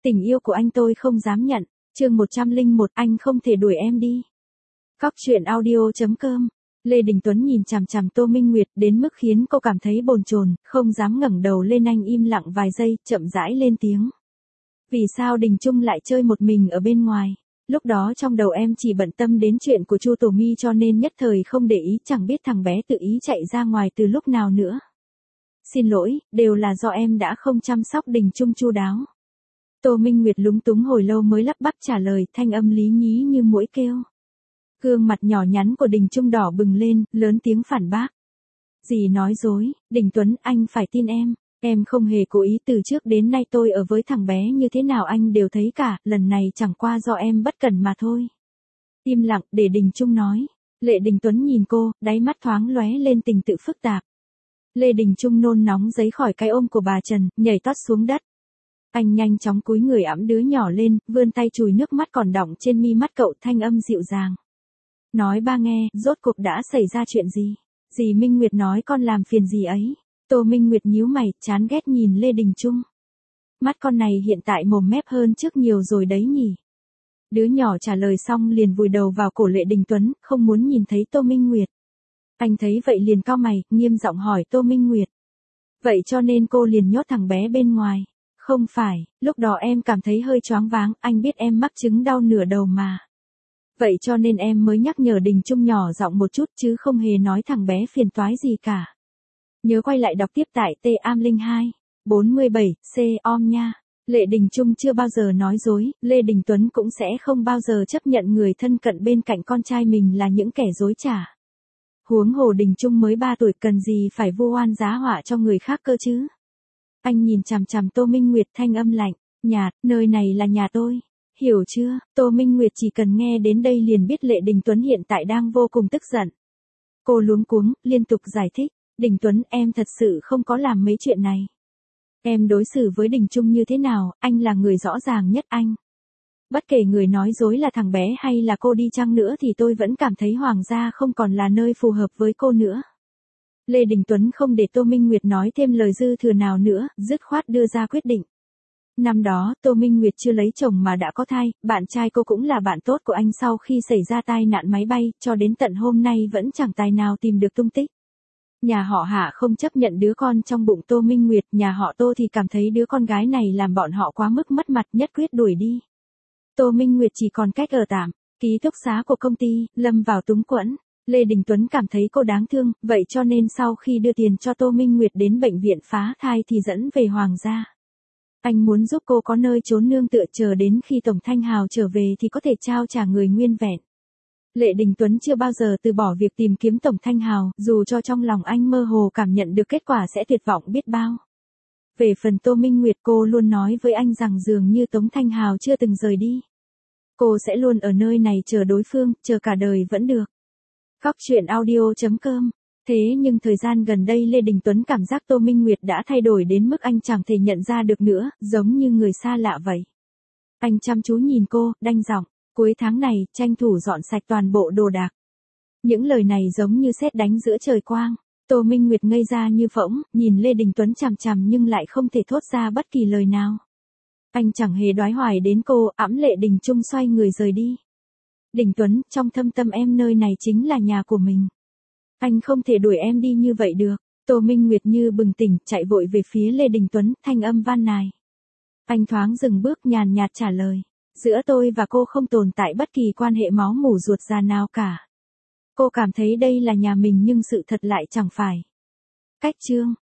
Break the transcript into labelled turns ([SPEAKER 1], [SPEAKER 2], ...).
[SPEAKER 1] Tình yêu của anh tôi không dám nhận. Chương 101, anh không thể đuổi em đi. Cóc truyện audio.com. Lê Đình Tuấn nhìn chằm chằm Tô Minh Nguyệt đến mức khiến cô cảm thấy bồn chồn, không dám ngẩng đầu lên. Anh im lặng vài giây, chậm rãi lên tiếng. Vì sao Đình Trung lại chơi một mình ở bên ngoài? Lúc đó trong đầu em chỉ bận tâm đến chuyện của Chu Tổ Mi cho nên nhất thời không để ý, chẳng biết thằng bé tự ý chạy ra ngoài từ lúc nào nữa. Xin lỗi, đều là do em đã không chăm sóc Đình Trung chu đáo. Tô Minh Nguyệt lúng túng hồi lâu mới lắp bắp trả lời, thanh âm lý nhí như muỗi kêu. Gương mặt nhỏ nhắn của Đình Trung đỏ bừng lên, lớn tiếng phản bác. Dì nói dối, Đình Tuấn, anh phải tin em. Em không hề cố ý, từ trước đến nay tôi ở với thằng bé như thế nào anh đều thấy cả, lần này chẳng qua do em bất cẩn mà thôi. Im lặng, để Đình Trung nói. Lệ Đình Tuấn nhìn cô, đáy mắt thoáng lóe lên tình tự phức tạp. Lê Đình Trung nôn nóng giấy khỏi cái ôm của bà Trần, nhảy tót xuống đất. Anh nhanh chóng cúi người ẵm đứa nhỏ lên, vươn tay chùi nước mắt còn đọng trên mi mắt cậu, thanh âm dịu dàng. Nói ba nghe, rốt cuộc đã xảy ra chuyện gì? Dì Minh Nguyệt nói con làm phiền gì ấy? Tô Minh Nguyệt nhíu mày, chán ghét nhìn Lê Đình Trung. Mắt con này hiện tại mồm mép hơn trước nhiều rồi đấy nhỉ? Đứa nhỏ trả lời xong liền vùi đầu vào cổ Lệ Đình Tuấn, không muốn nhìn thấy Tô Minh Nguyệt. Anh thấy vậy liền cau mày, nghiêm giọng hỏi Tô Minh Nguyệt. Vậy cho nên cô liền nhốt thằng bé bên ngoài? Không phải, lúc đó em cảm thấy hơi choáng váng, anh biết em mắc chứng đau nửa đầu mà. Vậy cho nên em mới nhắc nhở Đình Trung nhỏ giọng một chút chứ không hề nói thằng bé phiền toái gì cả. Nhớ quay lại đọc tiếp tại T-Am02, 47C-om nha. Lệ Đình Trung chưa bao giờ nói dối, Lê Đình Tuấn cũng sẽ không bao giờ chấp nhận người thân cận bên cạnh con trai mình là những kẻ dối trá. Huống hồ Đình Trung mới 3 tuổi, cần gì phải vu oan giá họa cho người khác cơ chứ. Anh nhìn chằm chằm Tô Minh Nguyệt, thanh âm lạnh, nhạt, nơi này là nhà tôi. Hiểu chưa? Tô Minh Nguyệt chỉ cần nghe đến đây liền biết Lệ Đình Tuấn hiện tại đang vô cùng tức giận. Cô luống cuống, liên tục giải thích. Đình Tuấn, em thật sự không có làm mấy chuyện này. Em đối xử với Đình Trung như thế nào, anh là người rõ ràng nhất anh. Bất kể người nói dối là thằng bé hay là cô đi chăng nữa thì tôi vẫn cảm thấy Hoàng gia không còn là nơi phù hợp với cô nữa. Lê Đình Tuấn không để Tô Minh Nguyệt nói thêm lời dư thừa nào nữa, dứt khoát đưa ra quyết định. Năm đó, Tô Minh Nguyệt chưa lấy chồng mà đã có thai, bạn trai cô cũng là bạn tốt của anh, sau khi xảy ra tai nạn máy bay, cho đến tận hôm nay vẫn chẳng tài nào tìm được tung tích. Nhà họ Hạ không chấp nhận đứa con trong bụng Tô Minh Nguyệt, nhà họ Tô thì cảm thấy đứa con gái này làm bọn họ quá mức mất mặt, nhất quyết đuổi đi. Tô Minh Nguyệt chỉ còn cách ở tạm, ký túc xá của công ty, lâm vào túng quẫn. Lê Đình Tuấn cảm thấy cô đáng thương, vậy cho nên sau khi đưa tiền cho Tô Minh Nguyệt đến bệnh viện phá thai thì dẫn về Hoàng gia. Anh muốn giúp cô có nơi trốn nương tựa, chờ đến khi Tổng Thanh Hào trở về thì có thể trao trả người nguyên vẹn. Lệ Đình Tuấn chưa bao giờ từ bỏ việc tìm kiếm Tổng Thanh Hào, dù cho trong lòng anh mơ hồ cảm nhận được kết quả sẽ tuyệt vọng biết bao. Về phần Tô Minh Nguyệt, cô luôn nói với anh rằng dường như Tống Thanh Hào chưa từng rời đi. Cô sẽ luôn ở nơi này chờ đối phương, chờ cả đời vẫn được. Cóc truyện audio.com. Thế nhưng thời gian gần đây Lê Đình Tuấn cảm giác Tô Minh Nguyệt đã thay đổi đến mức anh chẳng thể nhận ra được nữa, giống như người xa lạ vậy. Anh chăm chú nhìn cô, đanh giọng, cuối tháng này, tranh thủ dọn sạch toàn bộ đồ đạc. Những lời này giống như sét đánh giữa trời quang. Tô Minh Nguyệt ngây ra như phỗng, nhìn Lê Đình Tuấn chằm chằm nhưng lại không thể thốt ra bất kỳ lời nào. Anh chẳng hề đoái hoài đến cô, ẵm Lệ Đình Trung xoay người rời đi. Đình Tuấn, trong thâm tâm em nơi này chính là nhà của mình. Anh không thể đuổi em đi như vậy được. Tô Minh Nguyệt như bừng tỉnh, chạy vội về phía Lê Đình Tuấn, thanh âm van nài. Anh thoáng dừng bước, nhàn nhạt trả lời. Giữa tôi và cô không tồn tại bất kỳ quan hệ máu mủ ruột già nào cả. Cô cảm thấy đây là nhà mình nhưng sự thật lại chẳng phải. Cách chương.